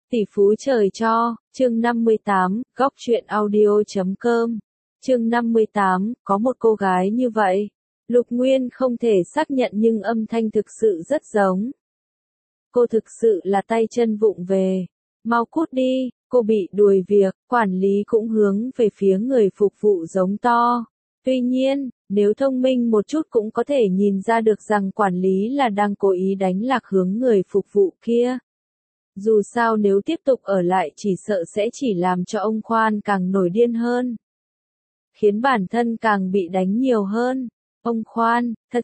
Tỷ phú trời cho, chương 58, góc truyện audio.com. Chương 58, có một cô gái như vậy. Lục Nguyên không thể xác nhận nhưng âm thanh thực sự rất giống. Cô thực sự là tay chân vụng về. Mau cút đi, cô bị đuổi việc, quản lý cũng hướng về phía người phục vụ giống to. Tuy nhiên, nếu thông minh một chút cũng có thể nhìn ra được rằng quản lý là đang cố ý đánh lạc hướng người phục vụ kia. Dù sao nếu tiếp tục ở lại chỉ sợ sẽ chỉ làm cho ông Khoan càng nổi điên hơn. Khiến bản thân càng bị đánh nhiều hơn. Ông Khoan, thật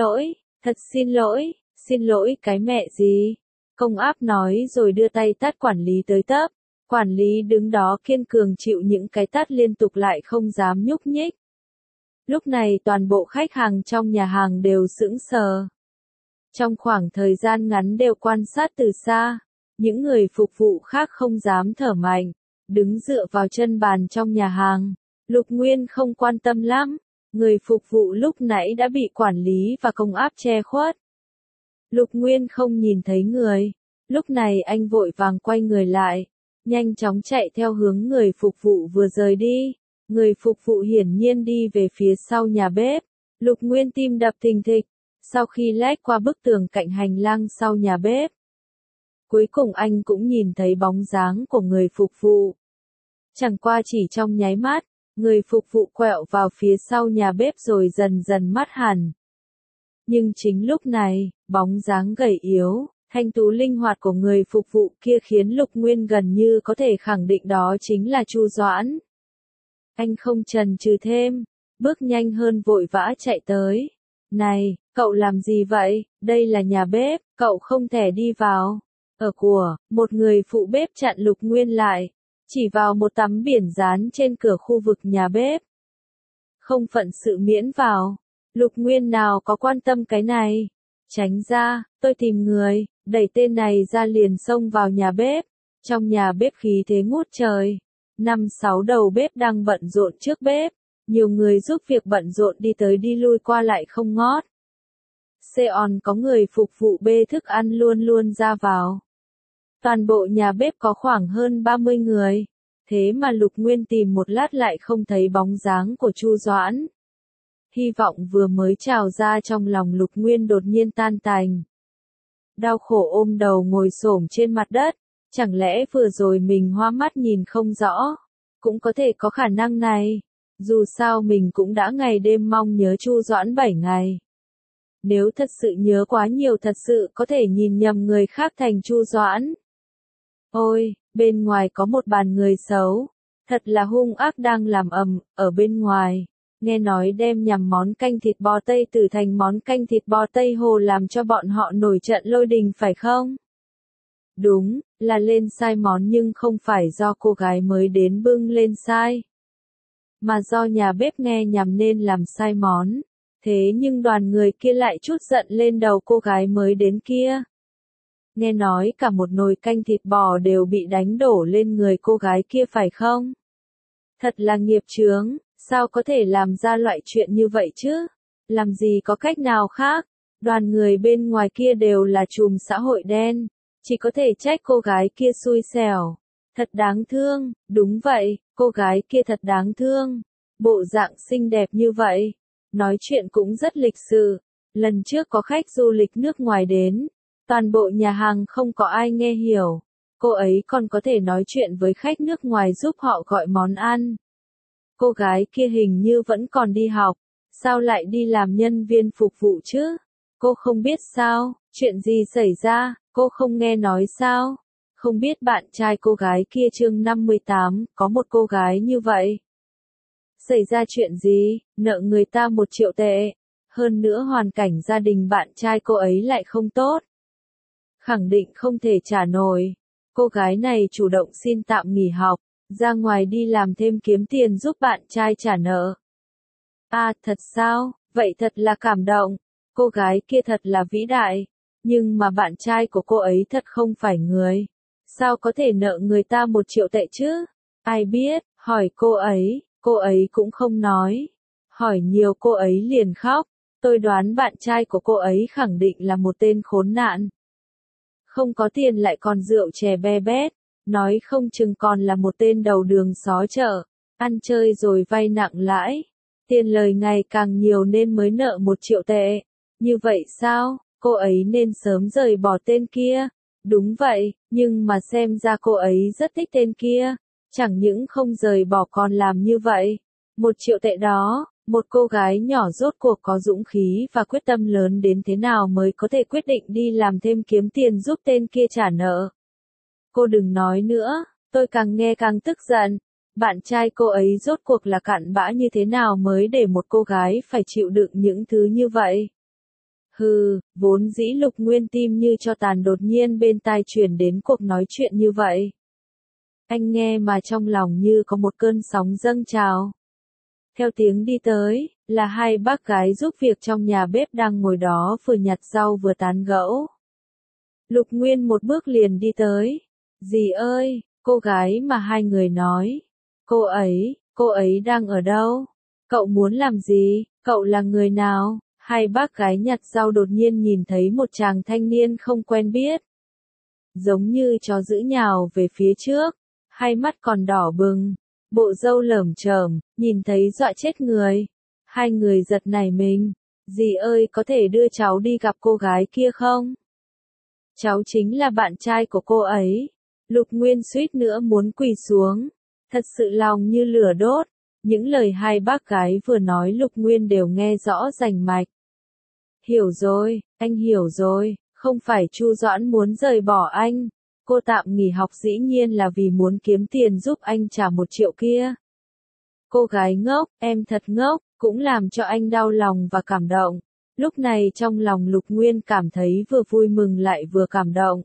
xin lỗi cái mẹ gì. Công áp nói rồi đưa tay tát quản lý tới tấp. Quản lý đứng đó kiên cường chịu những cái tát liên tục lại không dám nhúc nhích. Lúc này toàn bộ khách hàng trong nhà hàng đều sững sờ. Trong khoảng thời gian ngắn đều quan sát từ xa. Những người phục vụ khác không dám thở mạnh, đứng dựa vào chân bàn trong nhà hàng. Lục Nguyên không quan tâm lắm, người phục vụ lúc nãy đã bị quản lý và công áp che khuất. Lục Nguyên không nhìn thấy người, lúc này anh vội vàng quay người lại, nhanh chóng chạy theo hướng người phục vụ vừa rời đi. Người phục vụ hiển nhiên đi về phía sau nhà bếp. Lục Nguyên tim đập thình thịch, sau khi lách qua bức tường cạnh hành lang sau nhà bếp. Cuối cùng anh cũng nhìn thấy bóng dáng của người phục vụ. Chẳng qua chỉ trong nháy mắt, người phục vụ quẹo vào phía sau nhà bếp rồi dần dần mất hẳn. Nhưng chính lúc này, bóng dáng gầy yếu, thanh tú linh hoạt của người phục vụ kia khiến Lục Nguyên gần như có thể khẳng định đó chính là Chu Doãn. Anh không chần chừ thêm, bước nhanh hơn vội vã chạy tới. Này, cậu làm gì vậy? Đây là nhà bếp, cậu không thể đi vào. Một người phụ bếp chặn Lục Nguyên lại, chỉ vào một tấm biển dán trên cửa khu vực nhà bếp. Không phận sự miễn vào. Lục Nguyên nào có quan tâm cái này. Tránh ra, tôi tìm người, đẩy tên này ra liền xông vào nhà bếp. Trong nhà bếp khí thế ngút trời. 5-6 đầu bếp đang bận rộn trước bếp. Nhiều người giúp việc bận rộn đi tới đi lui qua lại không ngót. Seon có người phục vụ bê thức ăn luôn luôn ra vào. Toàn bộ nhà bếp có khoảng hơn 30 người. Thế mà Lục Nguyên tìm một lát lại không thấy bóng dáng của Chu Doãn. Hy vọng vừa mới trào ra trong lòng Lục Nguyên đột nhiên tan tành. Đau khổ ôm đầu ngồi xổm trên mặt đất. Chẳng lẽ vừa rồi mình hoa mắt nhìn không rõ? Cũng có thể có khả năng này. Dù sao mình cũng đã ngày đêm mong nhớ Chu Doãn 7 ngày. Nếu thật sự nhớ quá nhiều thật sự có thể nhìn nhầm người khác thành Chu Doãn. Ôi, bên ngoài có một bàn người xấu. Thật là hung ác đang làm ầm, ở bên ngoài. Nghe nói đem nhằm món canh thịt bò Tây Tử thành món canh thịt bò Tây Hồ làm cho bọn họ nổi trận lôi đình phải không? Đúng, là lên sai món nhưng không phải do cô gái mới đến bưng lên sai. Mà do nhà bếp nghe nhầm nên làm sai món. Thế nhưng đoàn người kia lại trút giận lên đầu cô gái mới đến kia. Nghe nói cả một nồi canh thịt bò đều bị đánh đổ lên người cô gái kia phải không? Thật là nghiệp chướng, sao có thể làm ra loại chuyện như vậy chứ? Làm gì có cách nào khác? Đoàn người bên ngoài kia đều là trùm xã hội đen, chỉ có thể trách cô gái kia xui xẻo. Thật đáng thương, đúng vậy, cô gái kia thật đáng thương. Bộ dạng xinh đẹp như vậy, nói chuyện cũng rất lịch sự. Lần trước có khách du lịch nước ngoài đến. Toàn bộ nhà hàng không có ai nghe hiểu. Cô ấy còn có thể nói chuyện với khách nước ngoài giúp họ gọi món ăn. Cô gái kia hình như vẫn còn đi học. Sao lại đi làm nhân viên phục vụ chứ? Cô không biết sao? Chuyện gì xảy ra? Cô không nghe nói sao? Không biết bạn trai cô gái kia chương 58, có một cô gái như vậy. Xảy ra chuyện gì? Nợ người ta 1 triệu tệ. Hơn nữa hoàn cảnh gia đình bạn trai cô ấy lại không tốt. Khẳng định không thể trả nổi. Cô gái này chủ động xin tạm nghỉ học, ra ngoài đi làm thêm kiếm tiền giúp bạn trai trả nợ. À, thật sao? Vậy thật là cảm động. Cô gái kia thật là vĩ đại. Nhưng mà bạn trai của cô ấy thật không phải người. Sao có thể nợ người ta 1 triệu tệ chứ? Ai biết, hỏi cô ấy cũng không nói. Hỏi nhiều cô ấy liền khóc. Tôi đoán bạn trai của cô ấy khẳng định là một tên khốn nạn. Không có tiền lại còn rượu chè be bét. nói không chừng còn là một tên đầu đường xó chợ, ăn chơi rồi vay nặng lãi, tiền lời ngày càng nhiều nên mới nợ 1 triệu tệ. Như vậy sao, cô ấy nên sớm rời bỏ tên kia. Đúng vậy, nhưng mà xem ra cô ấy rất thích tên kia, chẳng những không rời bỏ còn làm như vậy. 1 triệu tệ đó, một cô gái nhỏ rốt cuộc có dũng khí và quyết tâm lớn đến thế nào mới có thể quyết định đi làm thêm kiếm tiền giúp tên kia trả nợ. Cô đừng nói nữa, tôi càng nghe càng tức giận. Bạn trai cô ấy rốt cuộc là cặn bã như thế nào mới để một cô gái phải chịu đựng những thứ như vậy? Hừ, vốn dĩ Lục Nguyên tim như cho tàn đột nhiên bên tai truyền đến cuộc nói chuyện như vậy. Anh nghe mà trong lòng như có một cơn sóng dâng trào. Theo tiếng đi tới, là 2 bác gái giúp việc trong nhà bếp đang ngồi đó vừa nhặt rau vừa tán gẫu. Lục Nguyên một bước liền đi tới. Dì ơi, cô gái mà 2 người nói. Cô ấy đang ở đâu? Cậu muốn làm gì? Cậu là người nào? 2 bác gái nhặt rau đột nhiên nhìn thấy một chàng thanh niên không quen biết. Giống như chó dữ nhào về phía trước, 2 mắt còn đỏ bừng, bộ râu lởm chởm, nhìn thấy dọa chết người. 2 người giật nảy mình. Dì ơi có thể đưa cháu đi gặp cô gái kia không? Cháu chính là bạn trai của cô ấy. Lục Nguyên suýt nữa muốn quỳ xuống. Thật sự lòng như lửa đốt. Những lời 2 bác gái vừa nói Lục Nguyên đều nghe rõ rành mạch. Hiểu rồi, anh hiểu rồi, không phải Chu Doãn muốn rời bỏ anh. Cô tạm nghỉ học dĩ nhiên là vì muốn kiếm tiền giúp anh trả 1 triệu kia. Cô gái ngốc, em thật ngốc, cũng làm cho anh đau lòng và cảm động. Lúc này trong lòng Lục Nguyên cảm thấy vừa vui mừng lại vừa cảm động.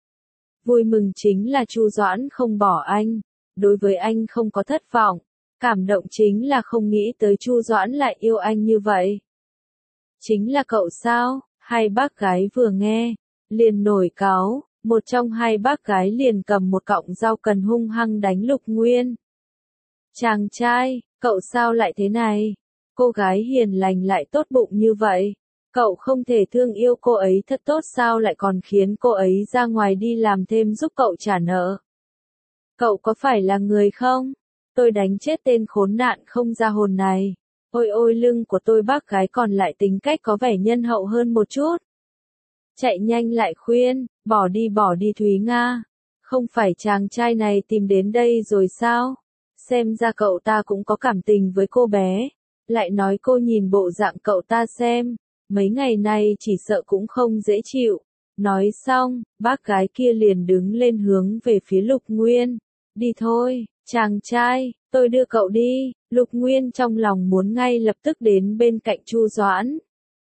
Vui mừng chính là Chu Doãn không bỏ anh, đối với anh không có thất vọng. Cảm động chính là không nghĩ tới Chu Doãn lại yêu anh như vậy. Chính là cậu sao? 2 bác gái vừa nghe, liền nổi cáu, một trong 2 bác gái liền cầm một cọng rau cần hung hăng đánh Lục Nguyên. Chàng trai, cậu sao lại thế này? Cô gái hiền lành lại tốt bụng như vậy. Cậu không thể thương yêu cô ấy thật tốt sao lại còn khiến cô ấy ra ngoài đi làm thêm giúp cậu trả nợ? Cậu có phải là người không? Tôi đánh chết tên khốn nạn không ra hồn này. Ôi ôi lưng của tôi bác gái còn lại tính cách có vẻ nhân hậu hơn một chút. Chạy nhanh lại khuyên, bỏ đi Thúy Nga. Không phải chàng trai này tìm đến đây rồi sao? Xem ra cậu ta cũng có cảm tình với cô bé. Lại nói cô nhìn bộ dạng cậu ta xem. Mấy ngày nay chỉ sợ cũng không dễ chịu. Nói xong, bác gái kia liền đứng lên hướng về phía Lục Nguyên. Đi thôi, chàng trai, tôi đưa cậu đi. Lục Nguyên trong lòng muốn ngay lập tức đến bên cạnh Chu Doãn.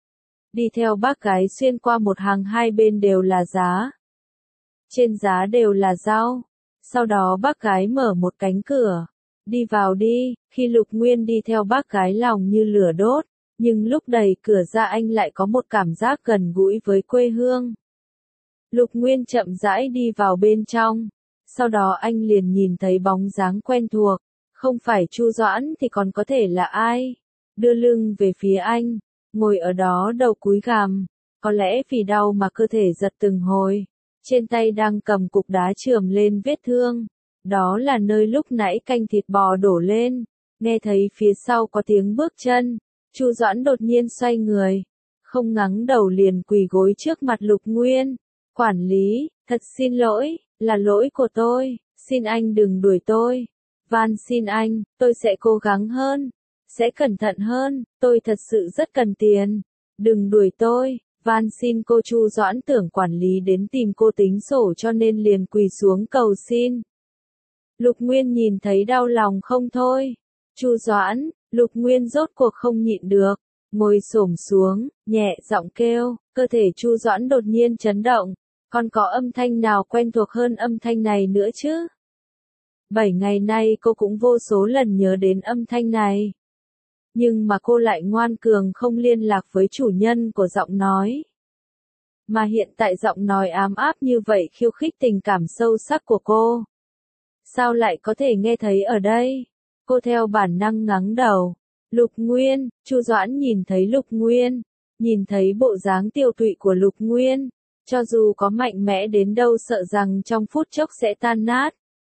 Đi theo bác gái xuyên qua một hàng 2 bên đều là giá. Trên giá đều là rau. Sau đó bác gái mở một cánh cửa. Đi vào đi, khi Lục Nguyên đi theo bác gái lòng như lửa đốt. Nhưng lúc đẩy cửa ra anh lại có một cảm giác gần gũi với quê hương. Lục Nguyên chậm rãi đi vào bên trong. Sau đó anh liền nhìn thấy bóng dáng quen thuộc. Không phải Chu Doãn thì còn có thể là ai? Đưa lưng về phía anh. Ngồi ở đó đầu cúi gằm. Có lẽ vì đau mà cơ thể giật từng hồi. Trên tay đang cầm cục đá chườm lên vết thương. Đó là nơi lúc nãy canh thịt bò đổ lên. Nghe thấy phía sau có tiếng bước chân. Chu Doãn đột nhiên xoay người. Không ngắng đầu liền quỳ gối trước mặt Lục Nguyên. Quản lý, thật xin lỗi, là lỗi của tôi. Xin anh đừng đuổi tôi. Van xin anh, tôi sẽ cố gắng hơn. Sẽ cẩn thận hơn, tôi thật sự rất cần tiền. Đừng đuổi tôi, van xin cô. Chu Doãn tưởng quản lý đến tìm cô tính sổ cho nên liền quỳ xuống cầu xin. Lục Nguyên nhìn thấy đau lòng không thôi. Chu Doãn, Lục Nguyên rốt cuộc không nhịn được. Ngồi xổm xuống, nhẹ giọng kêu, cơ thể Chu Doãn đột nhiên chấn động. Còn có âm thanh nào quen thuộc hơn âm thanh này nữa chứ? 7 ngày nay cô cũng vô số lần nhớ đến âm thanh này. Nhưng mà cô lại ngoan cường không liên lạc với chủ nhân của giọng nói. Mà hiện tại giọng nói ám áp như vậy khiêu khích tình cảm sâu sắc của cô. Sao lại có thể nghe thấy ở đây? Cô theo bản năng ngắng đầu. Lục Nguyên, Chu Doãn nhìn thấy Lục Nguyên. Nhìn thấy bộ dáng tiêu tụy của Lục Nguyên. Cho dù có mạnh mẽ đến đâu sợ rằng trong phút chốc sẽ tan nát.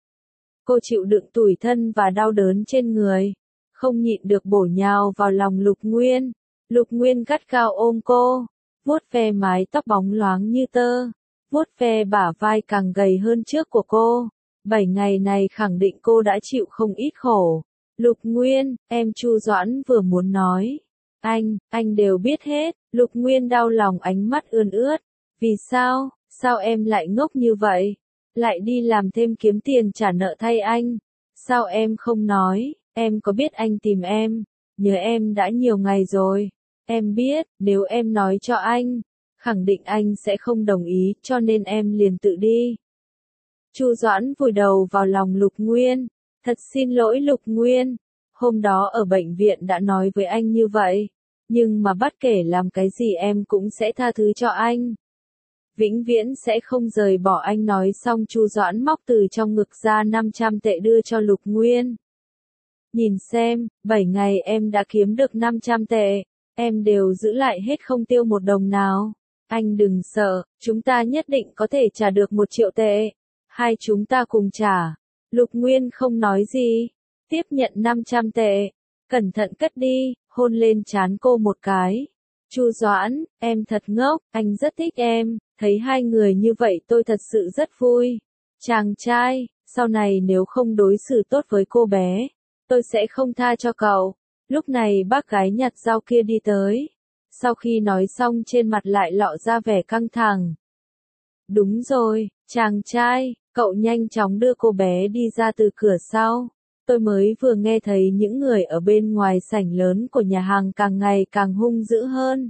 Cô chịu đựng tủi thân và đau đớn trên người, không nhịn được bổ nhào vào lòng Lục Nguyên. Lục Nguyên gắt gao ôm cô, vuốt ve mái tóc bóng loáng như tơ, vuốt ve bả vai càng gầy hơn trước của cô. 7 ngày này khẳng định cô đã chịu không ít khổ. Lục Nguyên, em Chu Doãn vừa muốn nói. Anh đều biết hết. Lục Nguyên đau lòng, ánh mắt ươn ướt. Vì sao, sao em lại ngốc như vậy? Lại đi làm thêm kiếm tiền trả nợ thay anh. Sao em không nói, em có biết anh tìm em, nhớ em đã nhiều ngày rồi. Em biết, nếu em nói cho anh, khẳng định anh sẽ không đồng ý, cho nên em liền tự đi. Chu Doãn vùi đầu vào lòng Lục Nguyên. Thật xin lỗi Lục Nguyên, hôm đó ở bệnh viện đã nói với anh như vậy, nhưng mà bất kể làm cái gì em cũng sẽ tha thứ cho anh. Vĩnh viễn sẽ không rời bỏ anh. Nói xong Chu Doãn móc từ trong ngực ra 500 tệ đưa cho Lục Nguyên. Nhìn xem, 7 ngày em đã kiếm được 500 tệ, em đều giữ lại hết không tiêu một đồng nào. Anh đừng sợ, chúng ta nhất định có thể trả được 1 triệu tệ. Hai chúng ta cùng trả. Lục Nguyên không nói gì, tiếp nhận 500 tệ, cẩn thận cất đi, hôn lên trán cô một cái. Chu Doãn, em thật ngốc, anh rất thích em, thấy hai người như vậy tôi thật sự rất vui. Chàng trai, sau này nếu không đối xử tốt với cô bé, tôi sẽ không tha cho cậu. Lúc này bác gái nhặt rau kia đi tới. Sau khi nói xong trên mặt lại lộ ra vẻ căng thẳng. Đúng rồi, chàng trai, cậu nhanh chóng đưa cô bé đi ra từ cửa sau. Tôi mới vừa nghe thấy những người ở bên ngoài sảnh lớn của nhà hàng càng ngày càng hung dữ hơn.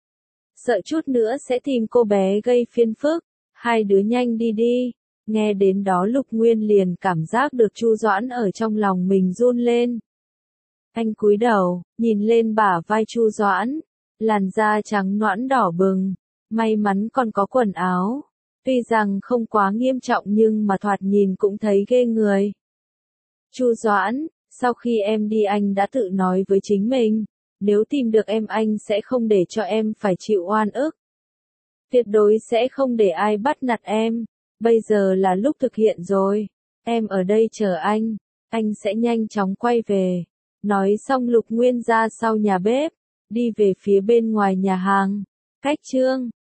Sợ chút nữa sẽ tìm cô bé gây phiền phức. Hai đứa nhanh đi đi. Nghe đến đó Lục Nguyên liền cảm giác được Chu Doãn ở trong lòng mình run lên. Anh cúi đầu, nhìn lên bả vai Chu Doãn. Làn da trắng nõn đỏ bừng. May mắn còn có quần áo. Tuy rằng không quá nghiêm trọng nhưng mà thoạt nhìn cũng thấy ghê người. Chu Doãn, sau khi em đi anh đã tự nói với chính mình, nếu tìm được em anh sẽ không để cho em phải chịu oan ức. Tuyệt đối sẽ không để ai bắt nạt em, bây giờ là lúc thực hiện rồi. Em ở đây chờ anh sẽ nhanh chóng quay về. Nói xong Lục Nguyên ra sau nhà bếp, đi về phía bên ngoài nhà hàng. Cách chương